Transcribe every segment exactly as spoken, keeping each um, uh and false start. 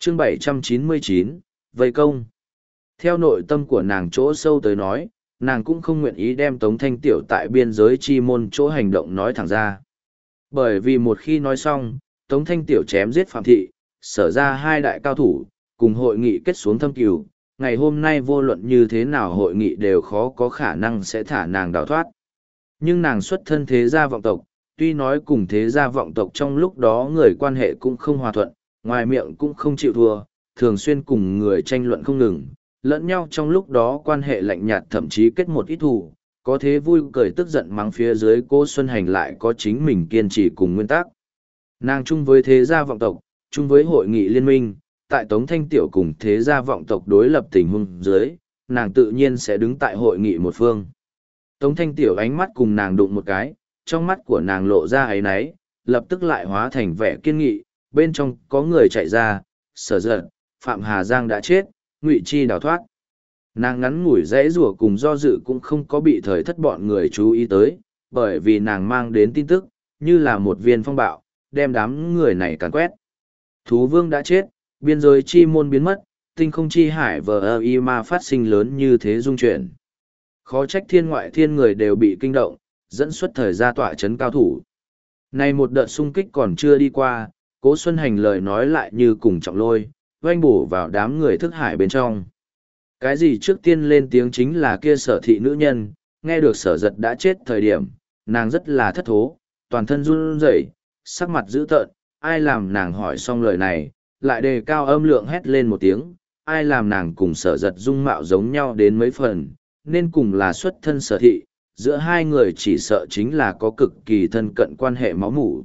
chương bảy trăm chín mươi chín, vây công. Theo nội tâm của nàng chỗ sâu tới nói, nàng cũng không nguyện ý đem Tống Thanh Tiểu tại biên giới chi môn chỗ hành động nói thẳng ra. Bởi vì một khi nói xong, Tống Thanh Tiểu chém giết Phạm Thị, sở ra hai đại cao thủ, cùng hội nghị kết xuống thâm cừu, ngày hôm nay vô luận như thế nào hội nghị đều khó có khả năng sẽ thả nàng đào thoát. Nhưng nàng xuất thân thế gia vọng tộc, tuy nói cùng thế gia vọng tộc trong lúc đó người quan hệ cũng không hòa thuận, ngoài miệng cũng không chịu thua, thường xuyên cùng người tranh luận không ngừng, lẫn nhau trong lúc đó quan hệ lạnh nhạt thậm chí kết một ít thù, có thế vui cười tức giận mắng phía dưới cô Xuân Hành lại có chính mình kiên trì cùng nguyên tắc. Nàng chung với thế gia vọng tộc, chung với hội nghị liên minh, tại Tống Thanh Tiểu cùng thế gia vọng tộc đối lập tình huống dưới, nàng tự nhiên sẽ đứng tại hội nghị một phương. Tống Thanh Tiểu ánh mắt cùng nàng đụng một cái, trong mắt của nàng lộ ra ấy náy, lập tức lại hóa thành vẻ kiên nghị, bên trong có người chạy ra, sở giận, Phạm Hà Giang đã chết, Ngụy Chi đào thoát. Nàng ngắn ngủi dãy rủa cùng do dự cũng không có bị thời thất bọn người chú ý tới, bởi vì nàng mang đến tin tức, như là một viên phong bạo, đem đám người này càn quét. Thú vương đã chết, biên giới chi môn biến mất, tinh không chi hải vờ y ma phát sinh lớn như thế dung chuyển. Khó trách thiên ngoại thiên người đều bị kinh động, dẫn xuất thời gia tọa chấn cao thủ. Này một đợt xung kích còn chưa đi qua, Cố Xuân Hành lời nói lại như cùng trọng lôi, oanh bổ vào đám người thức hải bên trong. Cái gì trước tiên lên tiếng chính là kia sở thị nữ nhân, nghe được sở giật đã chết thời điểm, nàng rất là thất thố, toàn thân run rẩy, sắc mặt dữ tợn, ai làm nàng hỏi xong lời này, lại đề cao âm lượng hét lên một tiếng, ai làm nàng cùng sở giật dung mạo giống nhau đến mấy phần, nên cùng là xuất thân sở thị, giữa hai người chỉ sợ chính là có cực kỳ thân cận quan hệ máu mủ.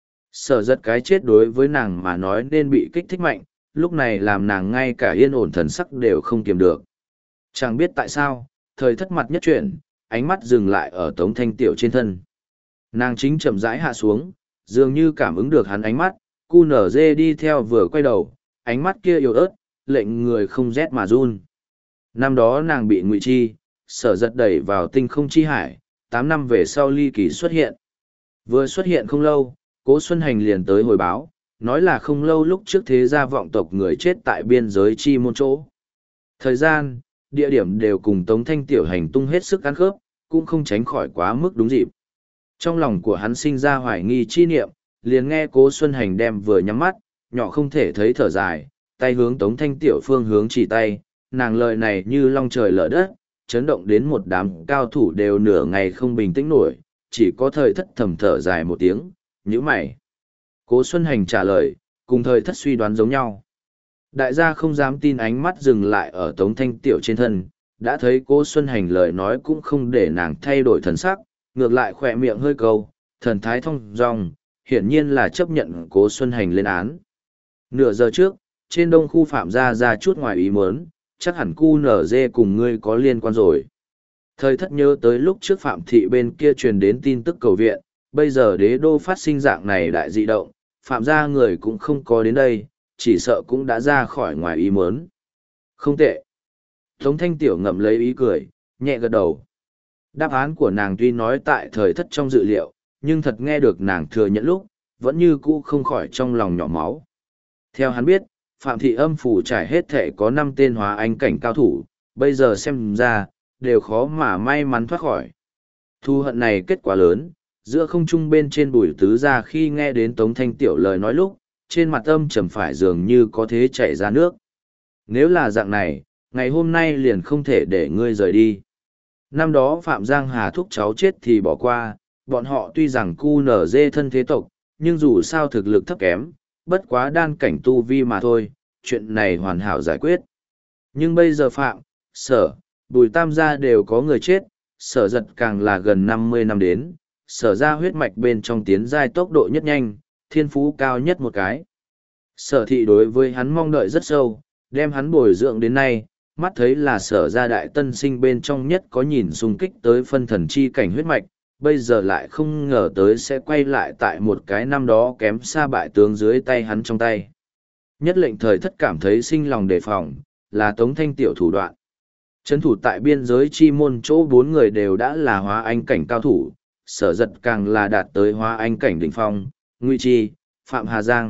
Sở giật cái chết đối với nàng mà nói nên bị kích thích mạnh, lúc này làm nàng ngay cả yên ổn thần sắc đều không kiềm được. Chẳng biết tại sao, thời thất mặt nhất chuyển, ánh mắt dừng lại ở Tống Thanh Tiểu trên thân. Nàng chính chậm rãi hạ xuống, dường như cảm ứng được hắn ánh mắt, cu nở dê đi theo vừa quay đầu, ánh mắt kia yếu ớt, lệnh người không rét mà run. Năm đó nàng bị Ngụy Chi, sở giật đẩy vào tinh không chi hải, tám năm về sau ly kỳ xuất hiện. Vừa xuất hiện không lâu, Cố Xuân Hành liền tới hồi báo, nói là không lâu lúc trước thế gia vọng tộc người chết tại biên giới chi môn chỗ. Thời gian, địa điểm đều cùng Tống Thanh Tiểu hành tung hết sức ăn khớp, cũng không tránh khỏi quá mức đúng dịp. Trong lòng của hắn sinh ra hoài nghi chi niệm, liền nghe Cố Xuân Hành đem vừa nhắm mắt, nhỏ không thể thấy thở dài, tay hướng Tống Thanh Tiểu phương hướng chỉ tay, nàng lời này như long trời lở đất, chấn động đến một đám cao thủ đều nửa ngày không bình tĩnh nổi, chỉ có thời thất thầm thở dài một tiếng, nhíu mày. Cố Xuân Hành trả lời, cùng thời thất suy đoán giống nhau. Đại gia không dám tin ánh mắt dừng lại ở Tống Thanh Tiểu trên thân, đã thấy Cố Xuân Hành lời nói cũng không để nàng thay đổi thần sắc, ngược lại khỏe miệng hơi câu, thần thái thông dong, hiển nhiên là chấp nhận Cố Xuân Hành lên án. Nửa giờ trước, trên đông khu Phạm gia ra chút ngoài ý muốn, chắc hẳn cu nở dê cùng ngươi có liên quan rồi. Thời thất nhớ tới lúc trước Phạm Thị bên kia truyền đến tin tức cầu viện, bây giờ đế đô phát sinh dạng này đại dị động, Phạm gia người cũng không có đến đây, chỉ sợ cũng đã ra khỏi ngoài ý muốn. Không tệ. Tống Thanh Tiểu ngậm lấy ý cười, nhẹ gật đầu. Đáp án của nàng tuy nói tại thời thất trong dự liệu, nhưng thật nghe được nàng thừa nhận lúc, vẫn như cũ không khỏi trong lòng nhỏ máu. Theo hắn biết, Phạm Thị âm phủ trải hết thể có năm tên hóa anh cảnh cao thủ, bây giờ xem ra, đều khó mà may mắn thoát khỏi. Thu hận này kết quả lớn, giữa không trung bên trên bùi tứ ra khi nghe đến Tống Thanh Tiểu lời nói lúc, trên mặt âm trầm phải dường như có thế chảy ra nước. Nếu là dạng này, ngày hôm nay liền không thể để ngươi rời đi. Năm đó Phạm Giang Hà thúc cháu chết thì bỏ qua, bọn họ tuy rằng cu nở dê thân thế tộc, nhưng dù sao thực lực thấp kém, bất quá đan cảnh tu vi mà thôi, chuyện này hoàn hảo giải quyết. Nhưng bây giờ Phạm, Sở, Bùi Tam gia đều có người chết, Sở giật càng là gần năm mươi năm đến, Sở ra huyết mạch bên trong tiến giai tốc độ nhất nhanh, thiên phú cao nhất một cái. Sở thị đối với hắn mong đợi rất sâu, đem hắn bồi dưỡng đến nay, mắt thấy là sở gia đại tân sinh bên trong nhất có nhìn xung kích tới phân thần chi cảnh huyết mạch, bây giờ lại không ngờ tới sẽ quay lại tại một cái năm đó kém xa bại tướng dưới tay hắn trong tay. Nhất lệnh thời thất cảm thấy sinh lòng đề phòng, là Tống Thanh Tiểu thủ đoạn. Trấn thủ tại biên giới chi môn chỗ bốn người đều đã là hóa anh cảnh cao thủ, sở giật càng là đạt tới hóa anh cảnh đỉnh phong, Ngụy Chi, Phạm Hà Giang,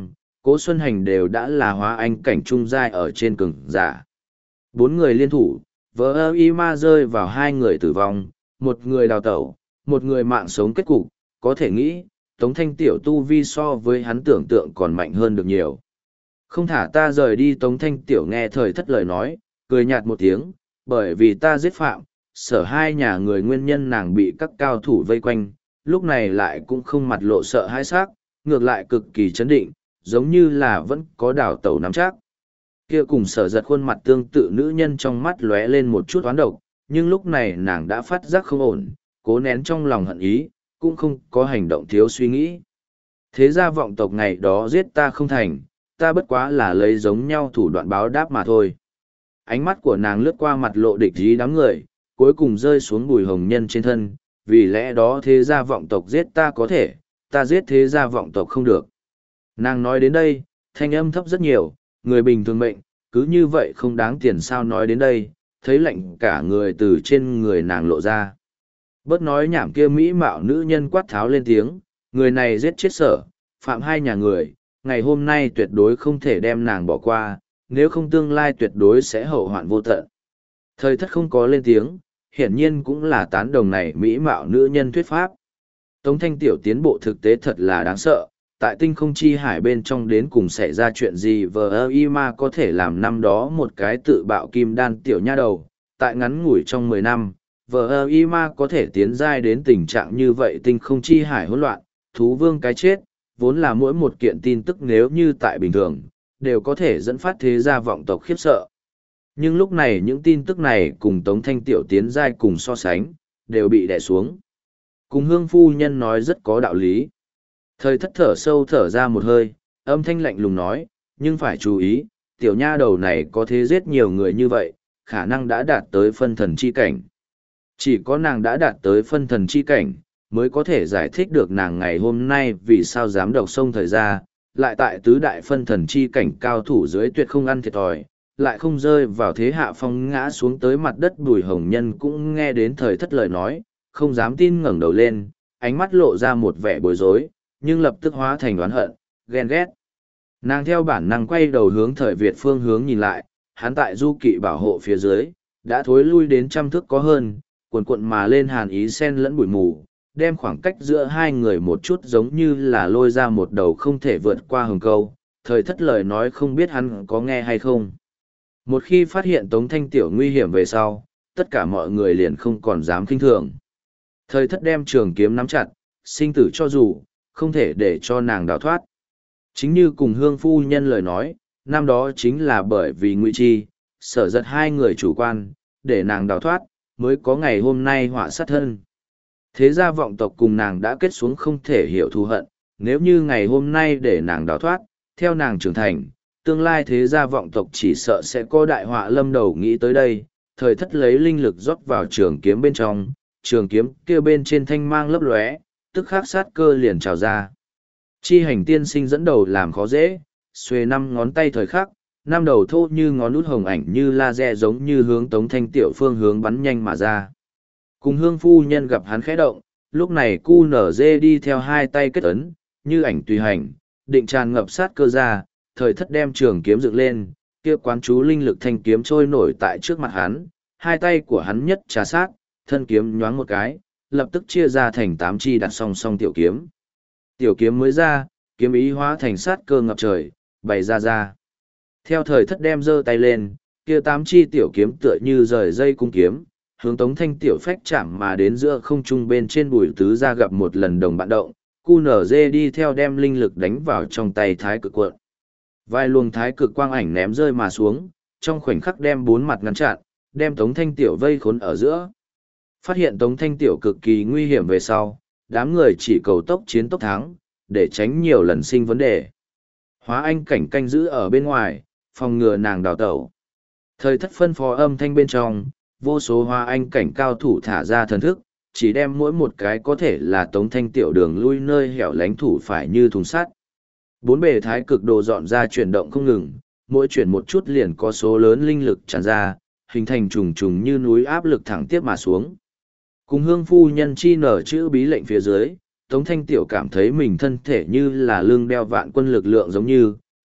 Cố Xuân Hành đều đã là hóa anh cảnh trung giai ở trên cường giả. Bốn người liên thủ, vỡ ơ y ma rơi vào hai người tử vong, một người đào tẩu, một người mạng sống kết cục, có thể nghĩ, Tống Thanh Tiểu tu vi so với hắn tưởng tượng còn mạnh hơn được nhiều. Không thả ta rời đi. Tống Thanh Tiểu nghe thời thất lời nói, cười nhạt một tiếng, bởi vì ta giết phạm, sở hai nhà người nguyên nhân nàng bị các cao thủ vây quanh, lúc này lại cũng không mặt lộ sợ hãi sắc, ngược lại cực kỳ chấn định, giống như là vẫn có đảo tẩu nắm chắc. Kia cùng sở giật khuôn mặt tương tự nữ nhân trong mắt lóe lên một chút oán độc, nhưng lúc này nàng đã phát giác không ổn, cố nén trong lòng hận ý, cũng không có hành động thiếu suy nghĩ. Thế ra vọng tộc ngày đó giết ta không thành, ta bất quá là lấy giống nhau thủ đoạn báo đáp mà thôi. Ánh mắt của nàng lướt qua mặt lộ địch ý đám người, cuối cùng rơi xuống Bùi Hồng Nhân trên thân, vì lẽ đó thế gia vọng tộc giết ta có thể, ta giết thế gia vọng tộc không được. Nàng nói đến đây, thanh âm thấp rất nhiều, người bình thường mệnh, cứ như vậy không đáng tiền sao. Nói đến đây, thấy lạnh cả người từ trên người nàng lộ ra. Bớt nói nhảm kia mỹ mạo nữ nhân quát tháo lên tiếng, người này giết chết sở, phạm hai nhà người, ngày hôm nay tuyệt đối không thể đem nàng bỏ qua, nếu không tương lai tuyệt đối sẽ hậu hoạn vô tận. Thời thất không có lên tiếng, hiển nhiên cũng là tán đồng này mỹ mạo nữ nhân thuyết pháp. Tống Thanh Tiểu tiến bộ thực tế thật là đáng sợ, tại tinh không chi hải bên trong đến cùng xảy ra chuyện gì vờ y ma có thể làm năm đó một cái tự bạo kim đan tiểu nha đầu, tại ngắn ngủi trong mười năm, vờ y ma có thể tiến giai đến tình trạng như vậy. Tinh không chi hải hỗn loạn, thú vương cái chết, vốn là mỗi một kiện tin tức nếu như tại bình thường, đều có thể dẫn phát thế gia vọng tộc khiếp sợ. Nhưng lúc này những tin tức này cùng Tống Thanh Tiểu tiến giai cùng so sánh, đều bị đè xuống. Cùng hương phu nhân nói rất có đạo lý. Thời thất thở sâu thở ra một hơi, âm thanh lạnh lùng nói, nhưng phải chú ý, tiểu nha đầu này có thế giết nhiều người như vậy, khả năng đã đạt tới phân thần chi cảnh. Chỉ có nàng đã đạt tới phân thần chi cảnh, mới có thể giải thích được nàng ngày hôm nay vì sao dám độc sông thời ra, lại tại tứ đại phân thần chi cảnh cao thủ dưới tuyệt không ăn thiệt thòi, lại không rơi vào thế hạ phong ngã xuống tới mặt đất. Bùi Hồng Nhân cũng nghe đến thời thất lời nói, không dám tin ngẩng đầu lên, ánh mắt lộ ra một vẻ bối rối, nhưng lập tức hóa thành oán hận, ghen ghét. Nàng theo bản năng quay đầu hướng thời Việt phương hướng nhìn lại, hắn tại du kỵ bảo hộ phía dưới, đã thối lui đến trăm thước có hơn, cuộn cuộn mà lên hàn ý sen lẫn bụi mù, đem khoảng cách giữa hai người một chút giống như là lôi ra một đầu không thể vượt qua hừng câu. Thời thất lời nói không biết hắn có nghe hay không. Một khi phát hiện Tống Thanh Tiểu nguy hiểm về sau, tất cả mọi người liền không còn dám kinh thường. Thời thất đem trường kiếm nắm chặt, sinh tử cho dù, không thể để cho nàng đào thoát. Chính như cùng hương phu nhân lời nói, năm đó chính là bởi vì Ngụy Chi, sở giật hai người chủ quan, để nàng đào thoát, mới có ngày hôm nay họa sát thân. Thế gia vọng tộc cùng nàng đã kết xuống không thể hiểu thù hận, nếu như ngày hôm nay để nàng đào thoát, theo nàng trưởng thành, tương lai thế gia vọng tộc chỉ sợ sẽ có đại họa lâm đầu. Nghĩ tới đây, thời thất lấy linh lực rót vào trường kiếm bên trong, trường kiếm kia bên trên thanh mang lấp lóe, tức khắc sát cơ liền trào ra. Chi hành tiên sinh dẫn đầu làm khó dễ, xuề năm ngón tay thời khắc, năm đầu thô như ngón út hồng ảnh như laser giống như hướng Tống Thanh Tiểu phương hướng bắn nhanh mà ra. Cùng hương phu nhân gặp hắn khẽ động, lúc này cu nở dê đi theo hai tay kết ấn, như ảnh tùy hành, định tràn ngập sát cơ ra, thời thất đem trường kiếm dựng lên, kia quán chú linh lực thanh kiếm trôi nổi tại trước mặt hắn, hai tay của hắn nhất trà sát, thân kiếm nhoáng một cái, lập tức chia ra thành tám chi đặt song song tiểu kiếm. Tiểu kiếm mới ra, kiếm ý hóa thành sát cơ ngập trời, bày ra ra. Theo thời thất đem giơ tay lên, kia tám chi tiểu kiếm tựa như rời dây cung kiếm, hướng Tống Thanh Tiểu phách chạm mà đến giữa không trung bên trên bùi tứ ra gặp một lần đồng bạn động, cu nở dê đi theo đem linh lực đánh vào trong tay thái cực cuộn. Vài luồng thái cực quang ảnh ném rơi mà xuống, trong khoảnh khắc đem bốn mặt ngăn chặn, đem Tống Thanh Tiểu vây khốn ở giữa. Phát hiện Tống Thanh Tiểu cực kỳ nguy hiểm về sau, đám người chỉ cầu tốc chiến tốc thắng, để tránh nhiều lần sinh vấn đề. Hóa anh cảnh canh giữ ở bên ngoài, phòng ngừa nàng đào tẩu. Thời thất phân phó âm thanh bên trong, vô số hóa anh cảnh cao thủ thả ra thần thức, chỉ đem mỗi một cái có thể là Tống Thanh Tiểu đường lui nơi hẻo lánh thủ phải như thùng sắt. Bốn bề thái cực đồ dọn ra chuyển động không ngừng, mỗi chuyển một chút liền có số lớn linh lực tràn ra, hình thành trùng trùng như núi áp lực thẳng tiếp mà xuống. Cùng hương phu nhân chi nở chữ bí lệnh phía dưới, Tống Thanh Tiểu cảm thấy mình thân thể như là lưng đeo vạn quân lực lượng giống như,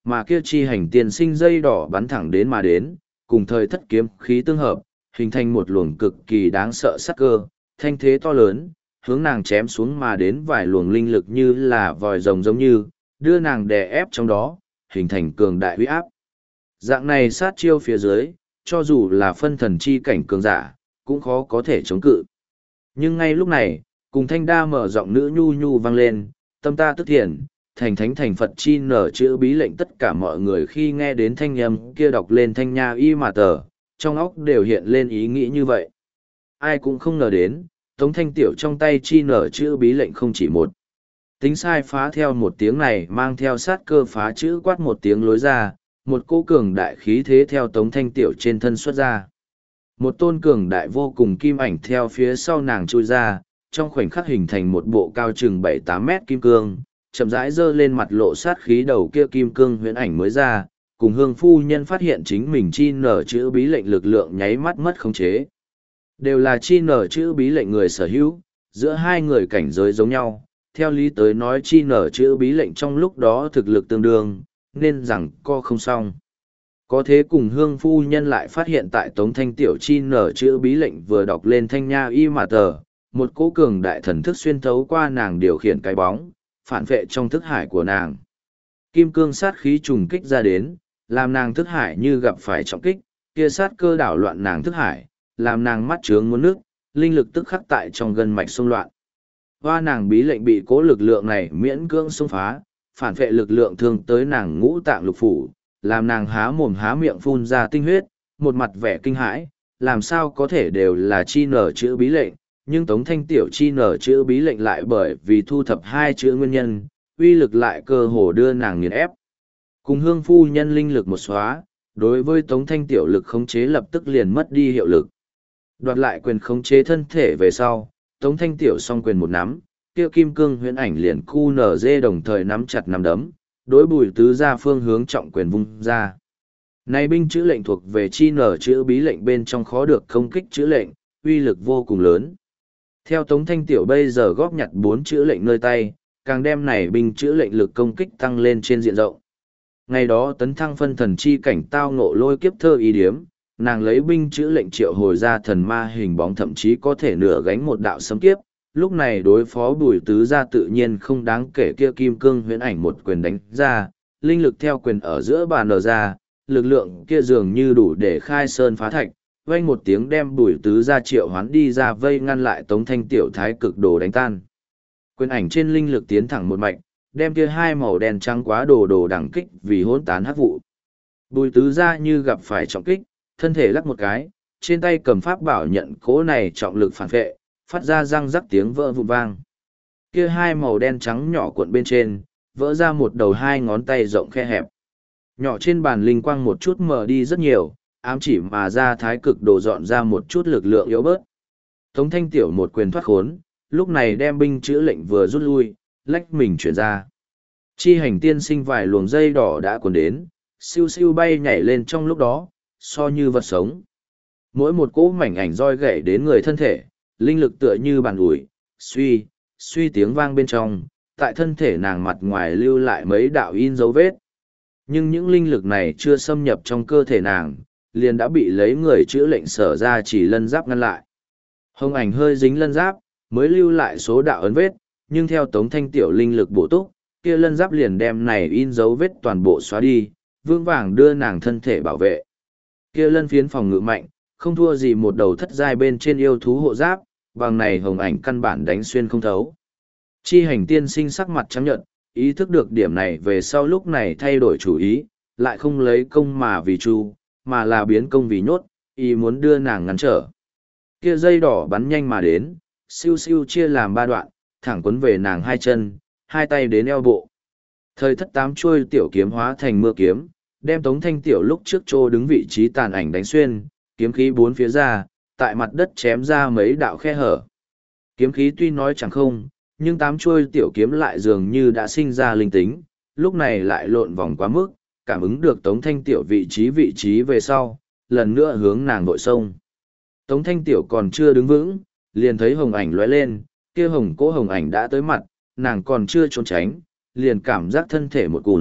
mà kia chi hành tiên sinh dây đỏ bắn thẳng đến mà đến, cùng thời thất kiếm khí tương hợp, hình thành một luồng cực kỳ đáng sợ sắc cơ, thanh thế to lớn, hướng nàng chém xuống mà đến vài luồng linh lực như là vòi rồng giống như, đưa nàng đè ép trong đó, hình thành cường đại uy áp. Dạng này sát chiêu phía dưới, cho dù là phân thần chi cảnh cường giả, cũng khó có thể chống cự. Nhưng ngay lúc này, cùng thanh đa mở giọng nữ nhu nhu vang lên, tâm ta tức thiền, thành thánh thành Phật chi nở chữ bí lệnh, tất cả mọi người khi nghe đến thanh âm kia đọc lên thanh nha y mà tờ, trong óc đều hiện lên ý nghĩ như vậy. Ai cũng không ngờ đến, Tống Thanh Tiểu trong tay chi nở chữ bí lệnh không chỉ một. Tính sai phá theo một tiếng này mang theo sát cơ phá chữ quát một tiếng lối ra, một cô cường đại khí thế theo Tống Thanh Tiểu trên thân xuất ra. Một tôn cường đại vô cùng kim ảnh theo phía sau nàng chui ra, trong khoảnh khắc hình thành một bộ cao chừng bảy tám mét kim cương, chậm rãi giơ lên mặt lộ sát khí đầu kia kim cương huyễn ảnh mới ra, cùng hương phu nhân phát hiện chính mình chi nở chữ bí lệnh lực lượng nháy mắt mất khống chế. Đều là chi nở chữ bí lệnh người sở hữu, giữa hai người cảnh giới giống nhau, theo lý tới nói chi nở chữ bí lệnh trong lúc đó thực lực tương đương, nên rằng co không xong. Có thế cùng hương phu nhân lại phát hiện tại Tống Thanh Tiểu chi nở chữ bí lệnh vừa đọc lên thanh nha y mà tờ, một cỗ cường đại thần thức xuyên thấu qua nàng điều khiển cái bóng, phản vệ trong thức hải của nàng. Kim cương sát khí trùng kích ra đến, làm nàng thức hải như gặp phải trọng kích, kia sát cơ đảo loạn nàng thức hải, làm nàng mắt trướng muốn nước, linh lực tức khắc tại trong gân mạch xung loạn. Hoa nàng bí lệnh bị cố lực lượng này miễn cưỡng xung phá, phản vệ lực lượng thương tới nàng ngũ tạng lục phủ, làm nàng há mồm há miệng phun ra tinh huyết, một mặt vẻ kinh hãi, làm sao có thể đều là chi nở chữ bí lệnh, nhưng Tống Thanh Tiểu chi nở chữ bí lệnh lại bởi vì thu thập hai chữ nguyên nhân, uy lực lại cơ hồ đưa nàng nghiền ép. Cùng hương phu nhân linh lực một xóa, đối với Tống Thanh Tiểu lực khống chế lập tức liền mất đi hiệu lực. Đoạt lại quyền khống chế thân thể về sau, Tống Thanh Tiểu song quyền một nắm, kia kim cương huyễn ảnh liền cu nở dê đồng thời nắm chặt nắm đấm, đối Bùi Tứ Gia phương hướng trọng quyền vung ra. Này binh chữ lệnh thuộc về chi nở chữ bí lệnh bên trong khó được công kích chữ lệnh, uy lực vô cùng lớn. Theo Tống Thanh Tiểu bây giờ góp nhặt bốn chữ lệnh nơi tay, càng đem này binh chữ lệnh lực công kích tăng lên trên diện rộng. Ngày đó tấn thăng phân thần chi cảnh tao ngộ lôi kiếp thơ ý điếm, nàng lấy binh chữ lệnh triệu hồi ra thần ma hình bóng, thậm chí có thể nửa gánh một đạo sấm kiếp. Lúc này đối phó Bùi Tứ Gia tự nhiên không đáng kể, kia kim cương huyễn ảnh một quyền đánh ra, linh lực theo quyền ở giữa bàn nở ra, lực lượng kia dường như đủ để khai sơn phá thạch, vang một tiếng đem Bùi Tứ Gia triệu hoán đi ra vây ngăn lại Tống Thanh Tiểu thái cực đồ đánh tan. Quyền ảnh trên linh lực tiến thẳng một mạch, đem kia hai màu đen trắng quá đồ đồ đẳng kích vì hỗn tán hắc vụ. Bùi Tứ Gia như gặp phải trọng kích, thân thể lắc một cái, trên tay cầm pháp bảo nhận cố này trọng lực phản vệ, phát ra răng rắc tiếng vỡ vụn vang. Kia hai màu đen trắng nhỏ cuộn bên trên, vỡ ra một đầu hai ngón tay rộng khe hẹp. Nhỏ trên bàn linh quang một chút mờ đi rất nhiều, ám chỉ mà ra thái cực đồ dọn ra một chút lực lượng yếu bớt. Tống Thanh Tiểu một quyền thoát khốn, lúc này đem binh chữ lệnh vừa rút lui, lách mình chuyển ra. Chi hành tiên sinh vài luồng dây đỏ đã cuốn đến, siêu siêu bay nhảy lên trong lúc đó, so như vật sống. Mỗi một cỗ mảnh ảnh roi gậy đến người thân thể, linh lực tựa như bàn ủi, suy, suy tiếng vang bên trong, tại thân thể nàng mặt ngoài lưu lại mấy đạo in dấu vết. Nhưng những linh lực này chưa xâm nhập trong cơ thể nàng, liền đã bị lấy người chữa lệnh sở ra chỉ lân giáp ngăn lại. Hồng ảnh hơi dính lân giáp, mới lưu lại số đạo ấn vết, nhưng theo Tống Thanh Tiểu linh lực bổ túc, kia lân giáp liền đem này in dấu vết toàn bộ xóa đi, vương vàng đưa nàng thân thể bảo vệ. Kia lân phiến phòng ngự mạnh, không thua gì một đầu thất giai bên trên yêu thú hộ giáp, bằng này hồng ảnh căn bản đánh xuyên không thấu. Chi hành tiên sinh sắc mặt trắng nhợt, ý thức được điểm này về sau lúc này thay đổi chủ ý, lại không lấy công mà vì chu, mà là biến công vì nhốt, ý muốn đưa nàng ngăn trở. Kia dây đỏ bắn nhanh mà đến, siêu siêu chia làm ba đoạn, thẳng quấn về nàng hai chân, hai tay đến eo bộ. Thời thất tám chuôi tiểu kiếm hóa thành mưa kiếm, đem Tống Thanh Tiểu lúc trước trô đứng vị trí tàn ảnh đánh xuyên, kiếm khí bốn phía ra, tại mặt đất chém ra mấy đạo khe hở. Kiếm khí tuy nói chẳng không, nhưng tám chuôi tiểu kiếm lại dường như đã sinh ra linh tính, lúc này lại lộn vòng quá mức, cảm ứng được Tống Thanh Tiểu vị trí vị trí về sau, lần nữa hướng nàng vội sông. Tống Thanh Tiểu còn chưa đứng vững, liền thấy hồng ảnh lóe lên, kia hồng cỗ hồng ảnh đã tới mặt, nàng còn chưa trốn tránh, liền cảm giác thân thể một cùn,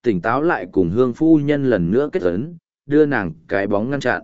tỉnh táo lại cùng hương phu nhân lần nữa kết ấn, đưa nàng cái bóng ngăn chặn.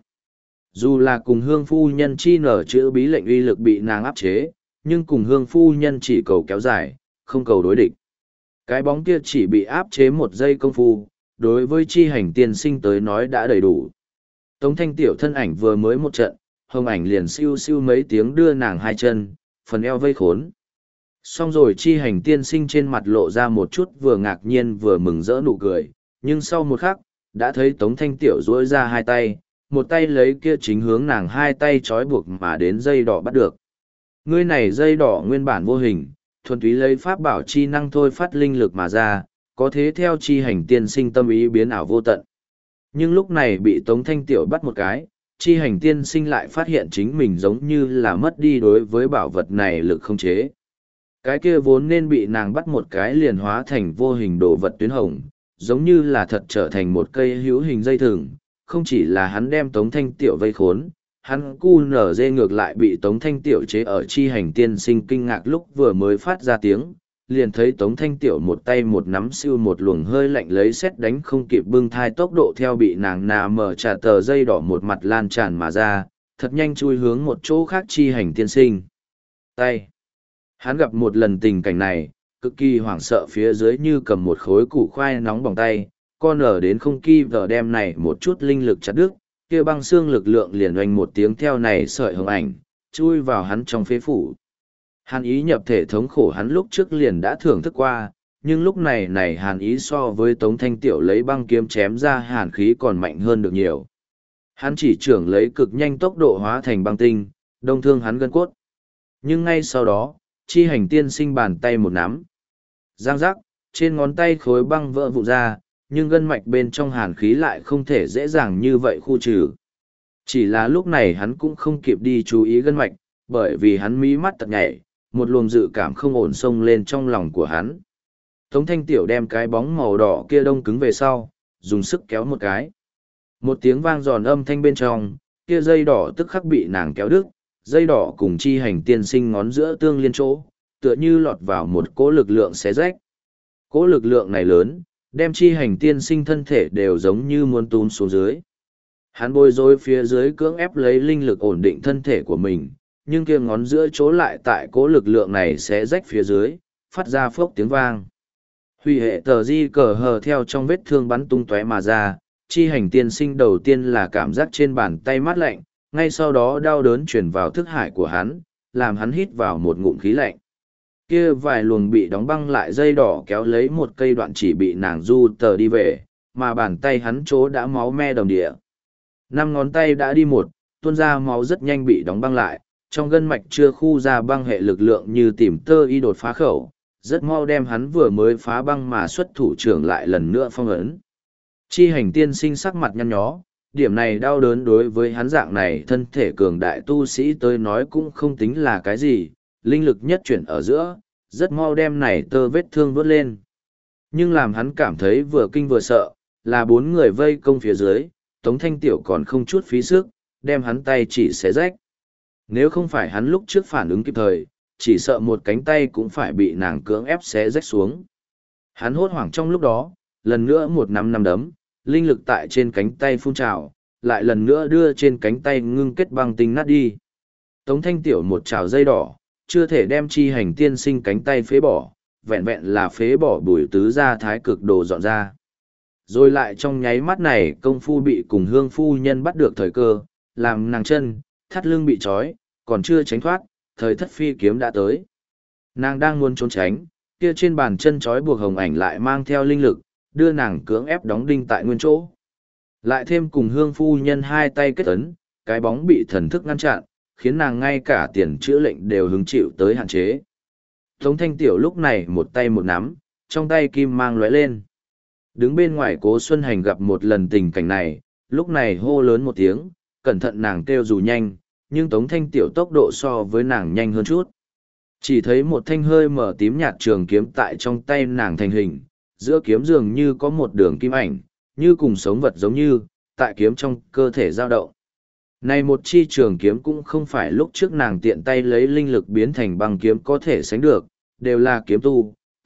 Dù là cùng hương phu nhân chi nở chữ bí lệnh uy lực bị nàng áp chế, nhưng cùng hương phu nhân chỉ cầu kéo dài, không cầu đối địch. Cái bóng kia chỉ bị áp chế một giây công phu, đối với chi hành tiên sinh tới nói đã đầy đủ. Tống thanh tiểu thân ảnh vừa mới một trận, hồng ảnh liền siêu siêu mấy tiếng đưa nàng hai chân, phần eo vây khốn. Xong rồi chi hành tiên sinh trên mặt lộ ra một chút vừa ngạc nhiên vừa mừng rỡ nụ cười, nhưng sau một khắc, đã thấy tống thanh tiểu duỗi ra hai tay, một tay lấy kia chính hướng nàng hai tay trói buộc mà đến dây đỏ bắt được. Ngươi này dây đỏ nguyên bản vô hình, thuần túy lấy pháp bảo chi năng thôi phát linh lực mà ra, có thế theo chi hành tiên sinh tâm ý biến ảo vô tận. Nhưng lúc này bị Tống Thanh Tiểu bắt một cái, chi hành tiên sinh lại phát hiện chính mình giống như là mất đi đối với bảo vật này lực không chế. Cái kia vốn nên bị nàng bắt một cái liền hóa thành vô hình đồ vật tuyến hồng, giống như là thật trở thành một cây hữu hình dây thừng, không chỉ là hắn đem Tống Thanh Tiểu vây khốn, hắn cu nở dê ngược lại bị Tống Thanh Tiểu chế ở chi hành tiên sinh kinh ngạc lúc vừa mới phát ra tiếng, liền thấy Tống Thanh Tiểu một tay một nắm siêu một luồng hơi lạnh lấy xét đánh không kịp bưng thai tốc độ theo bị nàng nà mở trả tờ dây đỏ một mặt lan tràn mà ra, thật nhanh chui hướng một chỗ khác chi hành tiên sinh. Tay. Hắn gặp một lần tình cảnh này, cực kỳ hoảng sợ phía dưới như cầm một khối củ khoai nóng bỏng tay, con ở đến không kỳ vợ đem này một chút linh lực chặt đứt, kia băng xương lực lượng liền oanh một tiếng theo này sợi hồng ảnh, chui vào hắn trong phế phủ. Hàn ý nhập thể thống khổ hắn lúc trước liền đã thưởng thức qua, nhưng lúc này này hàn ý so với Tống Thanh Tiểu lấy băng kiếm chém ra hàn khí còn mạnh hơn được nhiều. Hắn chỉ trưởng lấy cực nhanh tốc độ hóa thành băng tinh, đông thương hắn gân cốt. Nhưng ngay sau đó, chi hành tiên sinh bàn tay một nắm. Giang giác, trên ngón tay khối băng vỡ vụn ra, nhưng gân mạch bên trong hàn khí lại không thể dễ dàng như vậy khu trừ. Chỉ là lúc này hắn cũng không kịp đi chú ý gân mạch, bởi vì hắn mí mắt tật nhảy, một luồng dự cảm không ổn xông lên trong lòng của hắn. Tống Thanh Tiểu đem cái bóng màu đỏ kia đông cứng về sau, dùng sức kéo một cái. Một tiếng vang giòn âm thanh bên trong, kia dây đỏ tức khắc bị nàng kéo đứt, dây đỏ cùng chi hành tiên sinh ngón giữa tương liên chỗ, tựa như lọt vào một cỗ lực lượng xé rách. Cỗ lực lượng này lớn, đem chi hành tiên sinh thân thể đều giống như muốn túm xuống dưới. Hắn bối rối phía dưới cưỡng ép lấy linh lực ổn định thân thể của mình, nhưng kia ngón giữa chỗ lại tại cỗ lực lượng này sẽ rách phía dưới, phát ra phốc tiếng vang. Huy hệ tờ di cờ hờ theo trong vết thương bắn tung tóe mà ra, chi hành tiên sinh đầu tiên là cảm giác trên bàn tay mát lạnh, ngay sau đó đau đớn chuyển vào thức hải của hắn, làm hắn hít vào một ngụm khí lạnh. Kia vài luồng bị đóng băng lại dây đỏ kéo lấy một cây đoạn chỉ bị nàng du tờ đi về, mà bàn tay hắn chỗ đã máu me đồng địa. Năm ngón tay đã đi một, tuôn ra máu rất nhanh bị đóng băng lại, trong gân mạch chưa khu ra băng hệ lực lượng như tìm tơ y đột phá khẩu, rất mau đem hắn vừa mới phá băng mà xuất thủ trưởng lại lần nữa phong ấn. Chi hành tiên sinh sắc mặt nhăn nhó, điểm này đau đớn đối với hắn dạng này thân thể cường đại tu sĩ tới nói cũng không tính là cái gì, linh lực nhất chuyển ở giữa, rất mau đem này tơ vết thương vớt lên. Nhưng làm hắn cảm thấy vừa kinh vừa sợ, là bốn người vây công phía dưới, Tống Thanh Tiểu còn không chút phí sức, đem hắn tay chỉ xé rách. Nếu không phải hắn lúc trước phản ứng kịp thời, chỉ sợ một cánh tay cũng phải bị nàng cưỡng ép xé rách xuống. Hắn hốt hoảng trong lúc đó, lần nữa một năm năm đấm, linh lực tại trên cánh tay phun trào, lại lần nữa đưa trên cánh tay ngưng kết băng tinh nát đi. Tống Thanh Tiểu một trào dây đỏ, chưa thể đem chi hành tiên sinh cánh tay phế bỏ, vẹn vẹn là phế bỏ bùi tứ ra thái cực đồ dọn ra. Rồi lại trong nháy mắt này công phu bị cùng hương phu nhân bắt được thời cơ, làm nàng chân, thắt lưng bị trói, còn chưa tránh thoát, thời thất phi kiếm đã tới. Nàng đang muốn trốn tránh, kia trên bàn chân trói buộc hồng ảnh lại mang theo linh lực, đưa nàng cưỡng ép đóng đinh tại nguyên chỗ. Lại thêm cùng hương phu nhân hai tay kết ấn, cái bóng bị thần thức ngăn chặn, khiến nàng ngay cả tiền chữa lệnh đều hứng chịu tới hạn chế. Tống Thanh Tiểu lúc này một tay một nắm, trong tay kim mang lóe lên. Đứng bên ngoài Cố Xuân Hành gặp một lần tình cảnh này, lúc này hô lớn một tiếng, cẩn thận nàng kêu dù nhanh, nhưng Tống Thanh Tiểu tốc độ so với nàng nhanh hơn chút. Chỉ thấy một thanh hơi mở tím nhạt trường kiếm tại trong tay nàng thành hình, giữa kiếm dường như có một đường kim ảnh, như cùng sống vật giống như, tại kiếm trong cơ thể dao động. Này một chi trường kiếm cũng không phải lúc trước nàng tiện tay lấy linh lực biến thành băng kiếm có thể sánh được, đều là kiếm tu,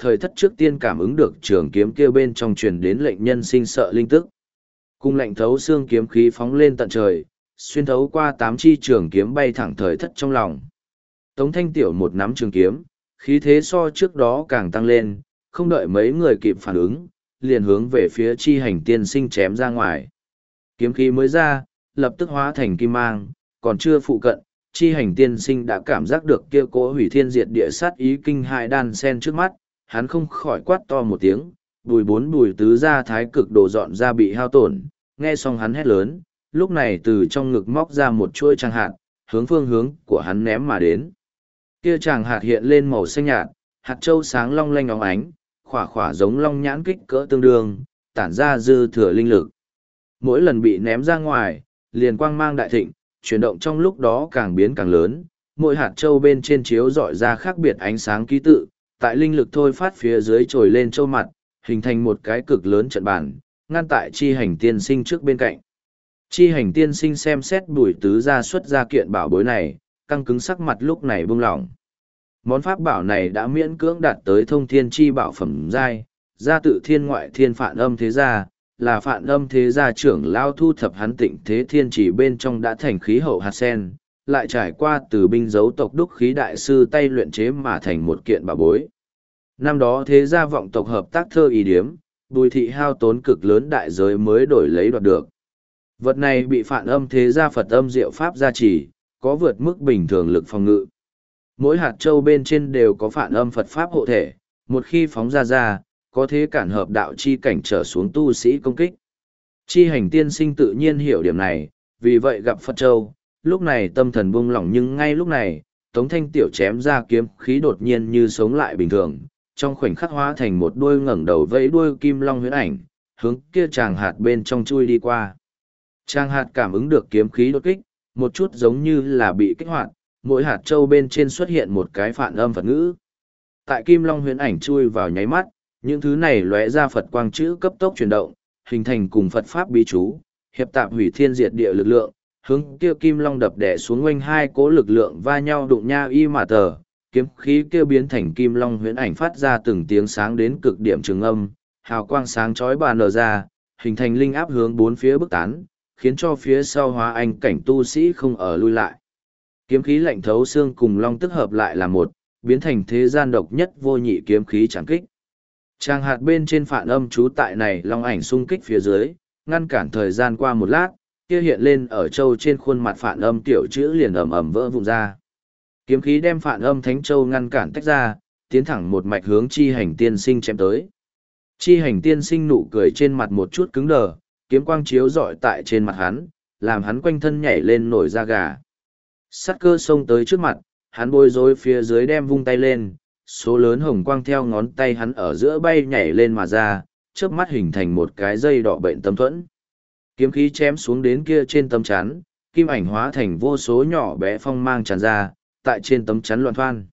thời thất trước tiên cảm ứng được trường kiếm kia bên trong truyền đến lệnh nhân sinh sợ linh tức. Cùng lệnh thấu xương kiếm khí phóng lên tận trời, xuyên thấu qua tám chi trường kiếm bay thẳng thời thất trong lòng. Tống Thanh Tiểu một nắm trường kiếm, khí thế so trước đó càng tăng lên, không đợi mấy người kịp phản ứng, liền hướng về phía chi hành tiên sinh chém ra ngoài. Kiếm khí mới ra, lập tức hóa thành kim mang, còn chưa phụ cận, chi hành tiên sinh đã cảm giác được kia cỗ hủy thiên diệt địa sát ý kinh hại đan sen trước mắt, hắn không khỏi quát to một tiếng, bùi bốn bùi tứ ra thái cực đồ dọn ra bị hao tổn, nghe xong hắn hét lớn, lúc này từ trong ngực móc ra một chuỗi tràng hạt, hướng phương hướng của hắn ném mà đến. Kia tràng hạt hiện lên màu xanh nhạt, hạt châu sáng long lanh óng ánh, khỏa khỏa giống long nhãn kích cỡ tương đương, tản ra dư thừa linh lực. Mỗi lần bị ném ra ngoài, liền quang mang đại thịnh, chuyển động trong lúc đó càng biến càng lớn, mỗi hạt châu bên trên chiếu dọi ra khác biệt ánh sáng ký tự, tại linh lực thôi phát phía dưới trồi lên châu mặt, hình thành một cái cực lớn trận bàn, ngăn tại chi hành tiên sinh trước bên cạnh. Chi hành tiên sinh xem xét bùi tứ ra xuất ra kiện bảo bối này, căng cứng sắc mặt lúc này bông lỏng. Món pháp bảo này đã miễn cưỡng đạt tới thông thiên chi bảo phẩm giai, gia tự thiên ngoại thiên phản âm thế gia, là phản âm thế gia trưởng lao thu thập hắn tịnh thế thiên chỉ bên trong đã thành khí hậu hạt sen, lại trải qua từ binh dấu tộc đúc khí đại sư tay luyện chế mà thành một kiện bảo bối. Năm đó thế gia vọng tộc hợp tác thơ ý điếm, bùi thị hao tốn cực lớn đại giới mới đổi lấy đoạt được. Vật này bị phản âm thế gia Phật âm diệu pháp gia trì, có vượt mức bình thường lực phòng ngự. Mỗi hạt châu bên trên đều có phản âm Phật pháp hộ thể, một khi phóng ra ra, có thể cản hợp đạo chi cảnh trở xuống tu sĩ công kích. Chi hành tiên sinh tự nhiên hiểu điểm này, vì vậy gặp Phật châu, lúc này tâm thần buông lỏng nhưng ngay lúc này, Tống Thanh Tiểu chém ra kiếm khí đột nhiên như sống lại bình thường, trong khoảnh khắc hóa thành một đuôi ngẩng đầu vẫy đuôi kim long huyễn ảnh, hướng kia tràng hạt bên trong chui đi qua. Tràng hạt cảm ứng được kiếm khí đột kích, một chút giống như là bị kích hoạt, mỗi hạt châu bên trên xuất hiện một cái phản âm Phật ngữ. Tại kim long huyễn ảnh chui vào nháy mắt, những thứ này lóe ra Phật quang chữ cấp tốc chuyển động, hình thành cùng Phật pháp bí chú, hiệp tạp hủy thiên diệt địa lực lượng, hướng kia kim long đập đè xuống quanh hai cố lực lượng va nhau đụng nha y mà tờ, kiếm khí kia biến thành kim long huyễn ảnh phát ra từng tiếng sáng đến cực điểm trường âm, hào quang sáng chói bàn nở ra, hình thành linh áp hướng bốn phía bức tán, khiến cho phía sau hóa anh cảnh tu sĩ không ở lui lại. Kiếm khí lạnh thấu xương cùng long tức hợp lại là một, biến thành thế gian độc nhất vô nhị kiếm khí chẳng kích. Tràng hạt bên trên phản âm chú tại này long ảnh xung kích phía dưới, ngăn cản thời gian qua một lát, kia hiện lên ở châu trên khuôn mặt phản âm tiểu chữ liền ầm ầm vỡ vụn ra. Kiếm khí đem phản âm thánh châu ngăn cản tách ra, tiến thẳng một mạch hướng chi hành tiên sinh chém tới. Chi hành tiên sinh nụ cười trên mặt một chút cứng đờ, kiếm quang chiếu rọi tại trên mặt hắn, làm hắn quanh thân nhảy lên nổi da gà. Sắt cơ xông tới trước mặt, hắn bối rối phía dưới đem vung tay lên, số lớn hồng quang theo ngón tay hắn ở giữa bay nhảy lên mà ra, chớp mắt hình thành một cái dây đỏ bệnh tâm thuẫn. Kiếm khí chém xuống đến kia trên tấm chắn, kim ảnh hóa thành vô số nhỏ bé phong mang tràn ra, tại trên tấm chắn loạn thoan.